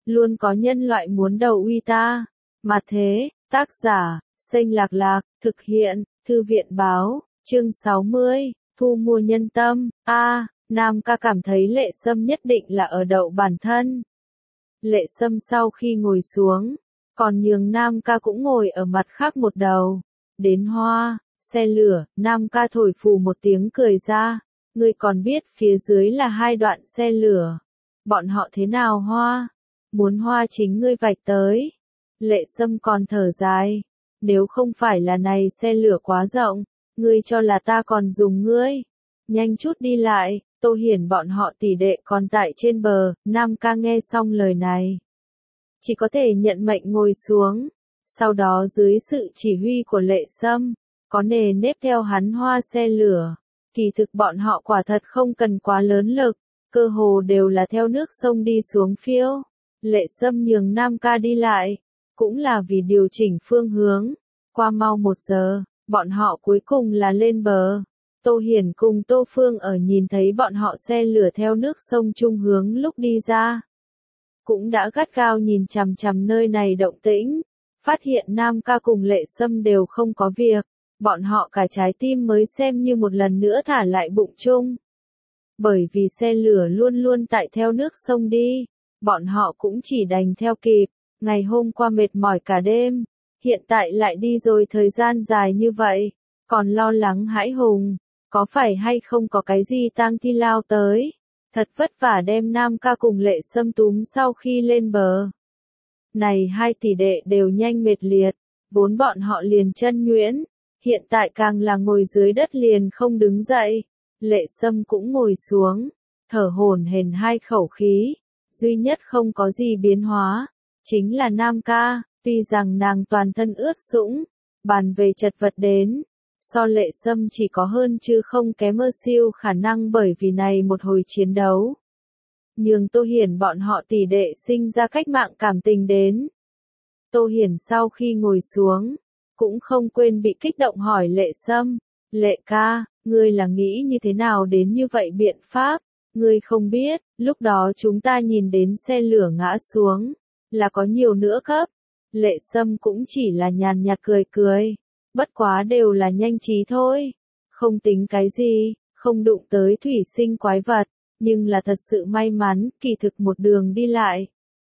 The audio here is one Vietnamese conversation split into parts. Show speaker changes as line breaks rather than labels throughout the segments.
luôn có nhân loại muốn đầu uy ta. Mà thế, tác giả, Xanh Lạc Lạc, thực hiện, Thư viện báo, chương 60, thu mua nhân tâm. Nam ca cảm thấy Lệ Sâm nhất định là ở đậu bản thân. Lệ Sâm sau khi ngồi xuống, còn nhường Nam ca cũng ngồi ở mặt khác một đầu. Đến Hoa, xe lửa, Nam ca thổi phù một tiếng cười ra. Ngươi còn biết phía dưới là 2 đoạn xe lửa. Bọn họ thế nào Hoa? Muốn Hoa chính ngươi vạch tới. Lệ Sâm còn thở dài. Nếu không phải là này xe lửa quá rộng, ngươi cho là ta còn dùng ngươi. Nhanh chút đi lại, Tô Hiển bọn họ tỷ đệ còn tại trên bờ. Nam ca nghe xong lời này, chỉ có thể nhận mệnh ngồi xuống. Sau đó dưới sự chỉ huy của Lệ Sâm, có nề nếp theo hắn Hoa xe lửa. Kỳ thực bọn họ quả thật không cần quá lớn lực, cơ hồ đều là theo nước sông đi xuống phiêu. Lệ Sâm nhường Nam ca đi lại, cũng là vì điều chỉnh phương hướng. Qua mau 1 giờ, bọn họ cuối cùng là lên bờ. Tô Hiển cùng Tô Phương ở nhìn thấy bọn họ xe lửa theo nước sông trung hướng lúc đi ra, cũng đã gắt gao nhìn chằm chằm nơi này động tĩnh, phát hiện Nam ca cùng Lệ Sâm đều không có việc, bọn họ cả trái tim mới xem như một lần nữa thả lại bụng chung. Bởi vì xe lửa luôn luôn tại theo nước sông đi, bọn họ cũng chỉ đành theo kịp. Ngày hôm qua mệt mỏi cả đêm, hiện tại lại đi rồi thời gian dài như vậy, còn lo lắng hãi hùng, có phải hay không có cái gì tang thi lao tới. Thật vất vả đem Nam ca cùng Lệ Sâm túm sau khi lên bờ. Này 2 tỷ đệ đều nhanh mệt liệt, vốn bọn họ liền chân nhuyễn, hiện tại càng là ngồi dưới đất liền không đứng dậy. Lệ Sâm cũng ngồi xuống, thở hổn hển 2 khẩu khí, duy nhất không có gì biến hóa, chính là Nam ca, tuy rằng nàng toàn thân ướt sũng, bàn về chật vật đến, so Lệ Sâm chỉ có hơn chứ không kém siêu khả năng bởi vì này một hồi chiến đấu. Nhưng Tô Hiển bọn họ tỷ đệ sinh ra cách mạng cảm tình đến. Tô Hiển sau khi ngồi xuống, cũng không quên bị kích động hỏi Lệ Sâm, Lệ ca, ngươi là nghĩ như thế nào đến như vậy biện pháp, ngươi không biết, lúc đó chúng ta nhìn đến xe lửa ngã xuống, là có nhiều nữa cấp. Lệ Sâm cũng chỉ là nhàn nhạt cười cười, bất quá đều là nhanh trí thôi, không tính cái gì, không đụng tới thủy sinh quái vật, nhưng là thật sự may mắn, kỳ thực một đường đi lại.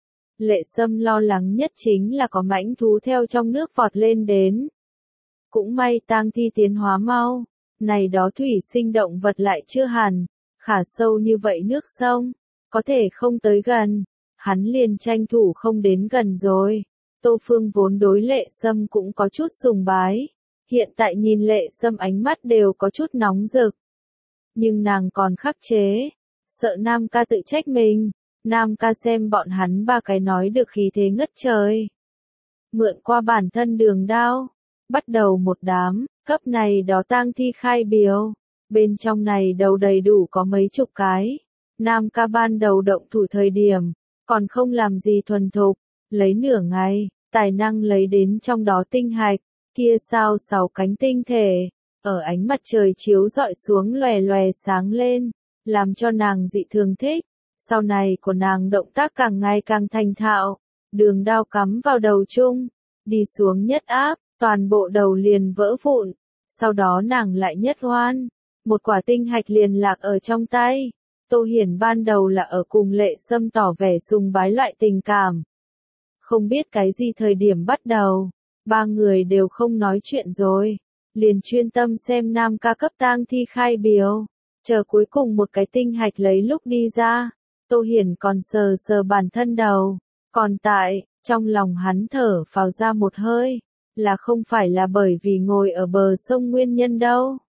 Lệ Sâm lo lắng nhất chính là có mãnh thú theo trong nước vọt lên đến. Cũng may tang thi tiến hóa mau, này đó thủy sinh động vật lại chưa hẳn, khả sâu như vậy nước sông, có thể không tới gần, hắn liền tranh thủ không đến gần rồi. Tô Phương vốn đối Lệ Sâm cũng có chút sùng bái, hiện tại nhìn Lệ Sâm ánh mắt đều có chút nóng rực. Nhưng nàng còn khắc chế, sợ Nam ca tự trách mình. Nam ca xem bọn hắn 3 cái nói được khí thế ngất trời. Mượn qua bản thân đường đao, bắt đầu một đám, cấp này đó tang thi khai biếu. Bên trong này đầu đầy đủ có mấy chục cái. Nam ca ban đầu động thủ thời điểm, còn không làm gì thuần thục, lấy nửa ngày, tài năng lấy đến trong đó tinh hạch, kia sao 6 cánh tinh thể, ở ánh mặt trời chiếu rọi xuống lòe lòe sáng lên, làm cho nàng dị thường thích. Sau này của nàng động tác càng ngày càng thành thạo, đường đao cắm vào đầu chung, đi xuống nhất áp, toàn bộ đầu liền vỡ vụn, sau đó nàng lại nhất hoan, một quả tinh hạch liền lạc ở trong tay. Tô Hiển ban đầu là ở cùng Lệ Sâm tỏ vẻ sùng bái loại tình cảm. Không biết cái gì thời điểm bắt đầu, 3 người đều không nói chuyện rồi, liền chuyên tâm xem Nam ca cấp tang thi khai biếu, chờ cuối cùng một cái tinh hạch lấy lúc đi ra. Tô Hiển còn sờ sờ bản thân đầu, còn tại, trong lòng hắn thở phào ra một hơi, là không phải là bởi vì ngồi ở bờ sông nguyên nhân đâu.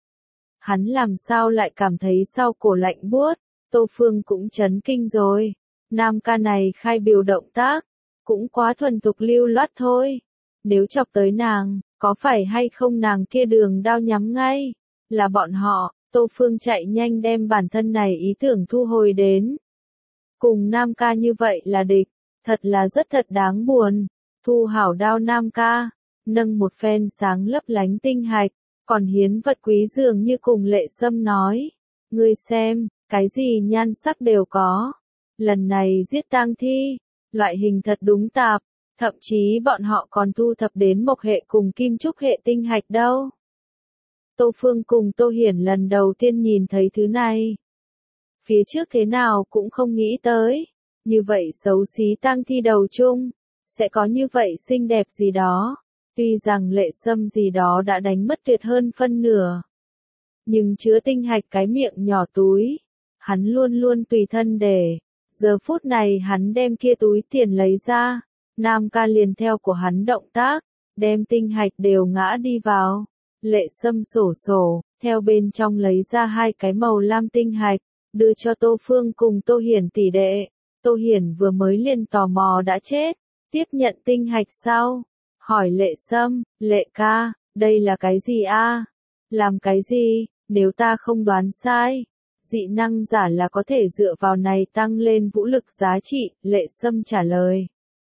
Hắn làm sao lại cảm thấy sau cổ lạnh buốt. Tô Phương cũng chấn kinh rồi, Nam ca này khai biểu động tác, cũng quá thuần thục lưu loát thôi. Nếu chọc tới nàng, có phải hay không nàng kia đường đao nhắm ngay, là bọn họ. Tô Phương chạy nhanh đem bản thân này ý tưởng thu hồi đến. Cùng Nam ca như vậy là địch, thật là rất thật đáng buồn. Thu hảo đao Nam ca, nâng một phen sáng lấp lánh tinh hạch, còn hiến vật quý dường như cùng Lệ Sâm nói, ngươi xem, cái gì nhan sắc đều có. Lần này giết tang thi, loại hình thật đúng tạp, thậm chí bọn họ còn thu thập đến mộc hệ cùng kim trúc hệ tinh hạch đâu. Tô Phương cùng Tô Hiển lần đầu tiên nhìn thấy thứ này. Phía trước thế nào cũng không nghĩ tới, như vậy xấu xí tang thi đầu chung, sẽ có như vậy xinh đẹp gì đó. Tuy rằng Lệ Sâm gì đó đã đánh mất tuyệt hơn phân nửa, nhưng chứa tinh hạch cái miệng nhỏ túi, hắn luôn luôn tùy thân để. Giờ phút này hắn đem kia túi tiền lấy ra, Nam ca liền theo của hắn động tác, đem tinh hạch đều ngã đi vào. Lệ Sâm sổ sổ, theo bên trong lấy ra 2 cái màu lam tinh hạch, đưa cho Tô Phương cùng Tô Hiển tỷ đệ. Tô Hiển vừa mới liền tò mò đã chết, tiếp nhận tinh hạch sau, hỏi Lệ Sâm, Lệ ca, đây là cái gì a? Làm cái gì, nếu ta không đoán sai, dị năng giả là có thể dựa vào này tăng lên vũ lực giá trị, Lệ Sâm trả lời.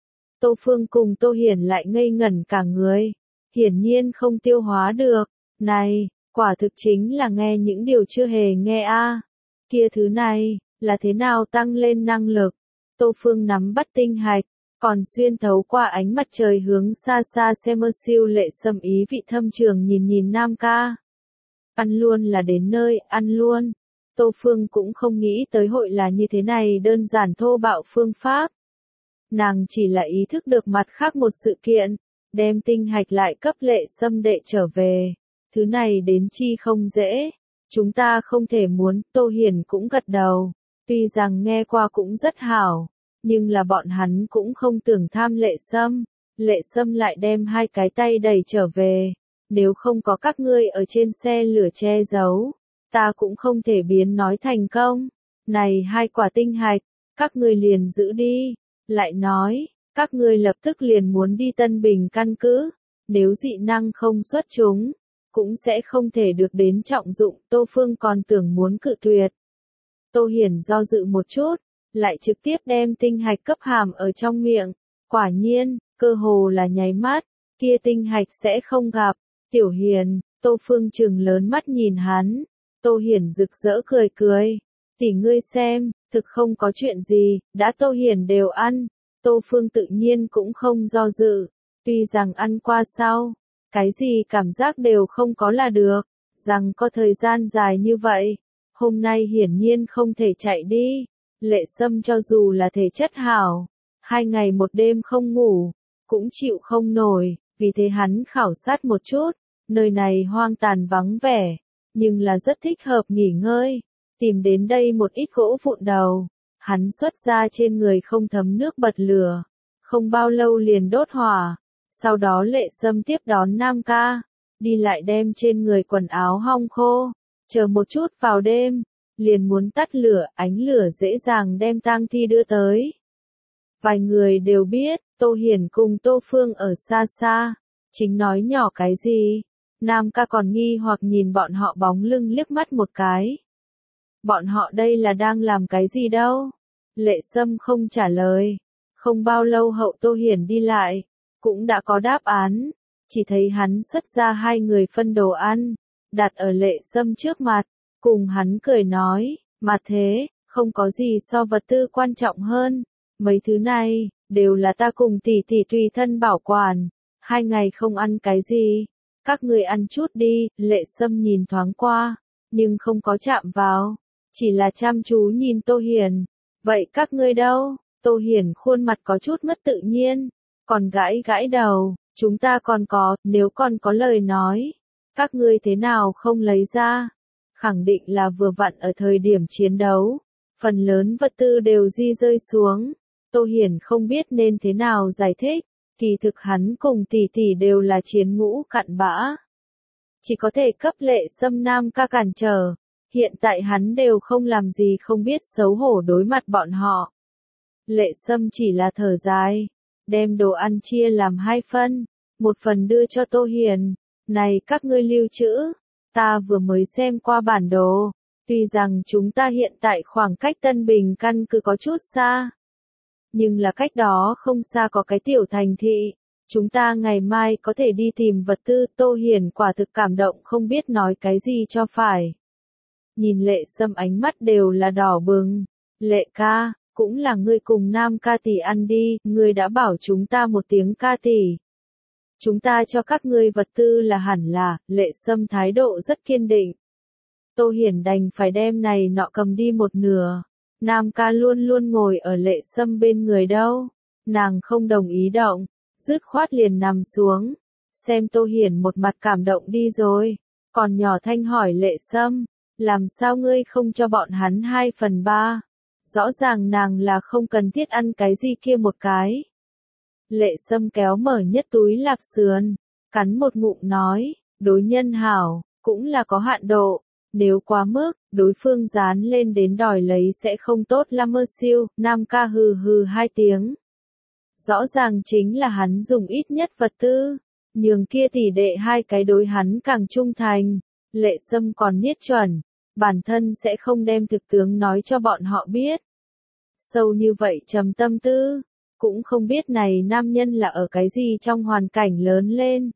Tô Phương cùng Tô Hiển lại ngây ngẩn cả người, hiển nhiên không tiêu hóa được, này, quả thực chính là nghe những điều chưa hề nghe a. Kia thứ này, là thế nào tăng lên năng lực? Tô Phương nắm bắt tinh hạch, còn xuyên thấu qua ánh mặt trời hướng xa xa xem siêu. Lệ Sâm ý vị thâm trường nhìn Nam ca. Ăn luôn là đến nơi, ăn luôn. Tô Phương cũng không nghĩ tới hội là như thế này đơn giản thô bạo phương pháp. Nàng chỉ là ý thức được mặt khác một sự kiện, đem tinh hạch lại cấp Lệ Sâm đệ trở về. Thứ này đến chi không dễ. Chúng ta không thể muốn, Tô Hiển cũng gật đầu. Tuy rằng nghe qua cũng rất hảo, nhưng là bọn hắn cũng không tưởng tham Lệ Sâm. Lệ Sâm lại đem 2 cái tay đẩy trở về. Nếu không có các ngươi ở trên xe lửa che giấu, ta cũng không thể biến nói thành công. Này 2 quả tinh hạch, các ngươi liền giữ đi. Lại nói, các ngươi lập tức liền muốn đi Tân Bình căn cứ. Nếu dị năng không xuất chúng, cũng sẽ không thể được đến trọng dụng. Tô Phương còn tưởng muốn cự tuyệt. Tô Hiển do dự một chút, lại trực tiếp đem tinh hạch cấp hàm ở trong miệng. Quả nhiên, cơ hồ là nháy mắt, kia tinh hạch sẽ không gặp. Tiểu Hiền, Tô Phương trừng lớn mắt nhìn hắn. Tô Hiển rực rỡ cười cười. Tỷ ngươi xem, thực không có chuyện gì, đã Tô Hiển đều ăn. Tô Phương tự nhiên cũng không do dự. Tuy rằng ăn qua sau, cái gì cảm giác đều không có là được. Rằng có thời gian dài như vậy, hôm nay hiển nhiên không thể chạy đi. Lệ Sâm cho dù là thể chất hảo, 2 ngày 1 đêm không ngủ, cũng chịu không nổi. Vì thế hắn khảo sát một chút, nơi này hoang tàn vắng vẻ, nhưng là rất thích hợp nghỉ ngơi. Tìm đến đây một ít gỗ vụn đầu, hắn xuất ra trên người không thấm nước bật lửa, không bao lâu liền đốt hỏa. Sau đó Lệ Sâm tiếp đón Nam ca, đi lại đem trên người quần áo hong khô, chờ một chút vào đêm, liền muốn tắt lửa. Ánh lửa dễ dàng đem tang thi đưa tới. Vài người đều biết, Tô Hiển cùng Tô Phương ở xa xa, chính nói nhỏ cái gì. Nam ca còn nghi hoặc nhìn bọn họ bóng lưng liếc mắt một cái. Bọn họ đây là đang làm cái gì đâu? Lệ Sâm không trả lời. Không bao lâu hậu Tô Hiển đi lại, cũng đã có đáp án. Chỉ thấy hắn xuất ra 2 người phân đồ ăn, đặt ở Lệ Sâm trước mặt, cùng hắn cười nói, mà thế, không có gì so vật tư quan trọng hơn. Mấy thứ này, đều là ta cùng tỷ tỷ tùy thân bảo quản. 2 ngày không ăn cái gì, các người ăn chút đi. Lệ Sâm nhìn thoáng qua, nhưng không có chạm vào, chỉ là chăm chú nhìn Tô Hiển. Vậy các ngươi đâu? Tô Hiển khuôn mặt có chút mất tự nhiên, còn gãi gãi đầu. Chúng ta còn có, nếu còn có lời nói, các ngươi thế nào không lấy ra? Khẳng định là vừa vặn ở thời điểm chiến đấu, phần lớn vật tư đều di rơi xuống. Tô Hiển không biết nên thế nào giải thích, kỳ thực hắn cùng tỷ tỷ đều là chiến ngũ cặn bã. Chỉ có thể cấp Lệ Sâm Nam ca cản trở, hiện tại hắn đều không làm gì không biết xấu hổ đối mặt bọn họ. Lệ Sâm chỉ là thở dài, đem đồ ăn chia làm 2 phần, một phần đưa cho Tô Hiển. Này các ngươi lưu trữ, ta vừa mới xem qua bản đồ, tuy rằng chúng ta hiện tại khoảng cách Tân Bình căn cứ có chút xa, nhưng là cách đó không xa có cái tiểu thành thị, chúng ta ngày mai có thể đi tìm vật tư. Tô Hiển quả thực cảm động không biết nói cái gì cho phải. Nhìn Lệ Sâm ánh mắt đều là đỏ bừng. Lệ ca, cũng là ngươi cùng Nam ca tỷ ăn đi, ngươi đã bảo chúng ta một tiếng ca tỷ. Chúng ta cho các ngươi vật tư là hẳn là, Lệ Sâm thái độ rất kiên định. Tô Hiển đành phải đem này nọ cầm đi một nửa. Nam ca luôn luôn ngồi ở Lệ Sâm bên người đâu. Nàng không đồng ý động, dứt khoát liền nằm xuống. Xem Tô Hiển một mặt cảm động đi rồi. Còn nhỏ thanh hỏi Lệ Sâm, làm sao ngươi không cho bọn hắn 2/3? Rõ ràng nàng là không cần thiết ăn cái gì kia một cái. Lệ Sâm kéo mở nhất túi lạp sườn, cắn một ngụm nói, đối nhân hảo, cũng là có hạn độ. Nếu quá mức, đối phương dán lên đến đòi lấy sẽ không tốt lắm mơ siêu, Nam ca hừ hừ 2 tiếng. Rõ ràng chính là hắn dùng ít nhất vật tư, nhường kia tỷ đệ 2 cái đối hắn càng trung thành. Lệ Sâm còn niết chuẩn, bản thân sẽ không đem thực tướng nói cho bọn họ biết. Sâu như vậy trầm tâm tư, cũng không biết này nam nhân là ở cái gì trong hoàn cảnh lớn lên.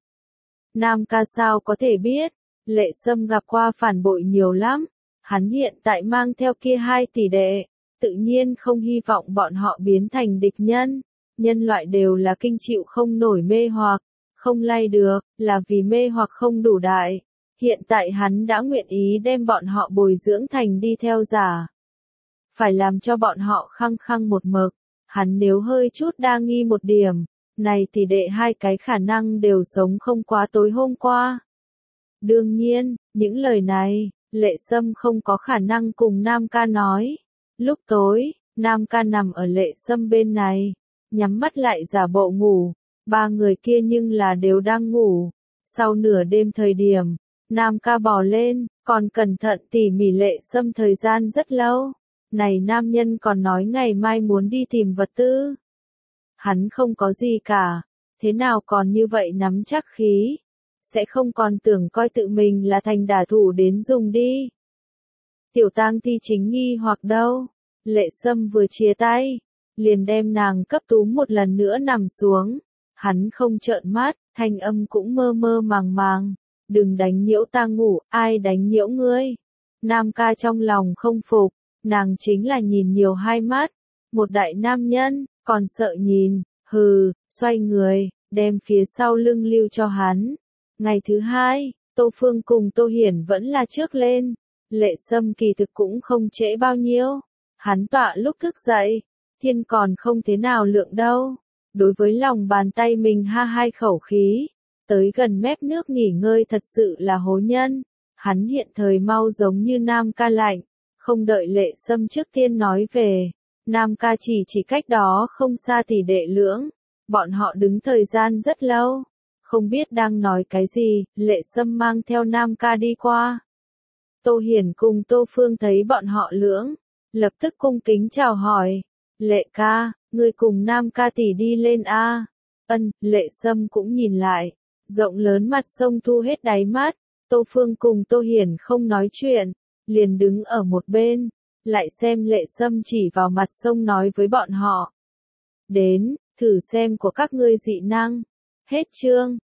Nam ca sao có thể biết, Lệ Sâm gặp qua phản bội nhiều lắm, hắn hiện tại mang theo kia 2 tỷ đệ, tự nhiên không hy vọng bọn họ biến thành địch nhân. Nhân loại đều là kinh chịu không nổi mê hoặc, không lay được, là vì mê hoặc không đủ đại. Hiện tại hắn đã nguyện ý đem bọn họ bồi dưỡng thành đi theo giả. Phải làm cho bọn họ khăng khăng một mực, hắn nếu hơi chút đa nghi một điểm, này tỷ đệ 2 cái khả năng đều sống không quá tối hôm qua. Đương nhiên, những lời này, Lệ Sâm không có khả năng cùng Nam ca nói. Lúc tối, Nam ca nằm ở Lệ Sâm bên này, nhắm mắt lại giả bộ ngủ, 3 người kia nhưng là đều đang ngủ. Sau nửa đêm thời điểm, Nam ca bò lên, còn cẩn thận tỉ mỉ Lệ Sâm thời gian rất lâu. Này nam nhân còn nói ngày mai muốn đi tìm vật tư. Hắn không có gì cả, thế nào còn như vậy nắm chắc khí. Sẽ không còn tưởng coi tự mình là thành đả thủ đến dùng đi. Tiểu Tang Thi chính nghi hoặc đâu. Lệ Sâm vừa chia tay, liền đem nàng cấp túm một lần nữa nằm xuống. Hắn không trợn mắt, thanh âm cũng mơ mơ màng màng. Đừng đánh nhiễu ta ngủ, ai đánh nhiễu ngươi. Nam ca trong lòng không phục, nàng chính là nhìn nhiều 2 mắt. Một đại nam nhân, còn sợ nhìn, hừ, xoay người, đem phía sau lưng lưu cho hắn. Ngày thứ 2, Tô Phương cùng Tô Hiển vẫn là trước lên. Lệ Sâm kỳ thực cũng không trễ bao nhiêu. Hắn tọa lúc thức dậy, thiên còn không thế nào lượng đâu. Đối với lòng bàn tay mình ha 2 khẩu khí, tới gần mép nước nghỉ ngơi thật sự là hố nhân. Hắn hiện thời mau giống như Nam ca lạnh, không đợi Lệ Sâm trước tiên nói về. Nam ca chỉ cách đó không xa tỷ đệ lưỡng. Bọn họ đứng thời gian rất lâu. Không biết đang nói cái gì, Lệ Sâm mang theo Nam ca đi qua. Tô Hiển cùng Tô Phương thấy bọn họ lưỡng, lập tức cung kính chào hỏi. Lệ ca, ngươi cùng Nam ca tỷ đi lên a. Ân, Lệ Sâm cũng nhìn lại, rộng lớn mặt sông thu hết đáy mắt. Tô Phương cùng Tô Hiển không nói chuyện, liền đứng ở một bên, lại xem Lệ Sâm chỉ vào mặt sông nói với bọn họ. Đến, thử xem của các ngươi dị năng. Hết chương.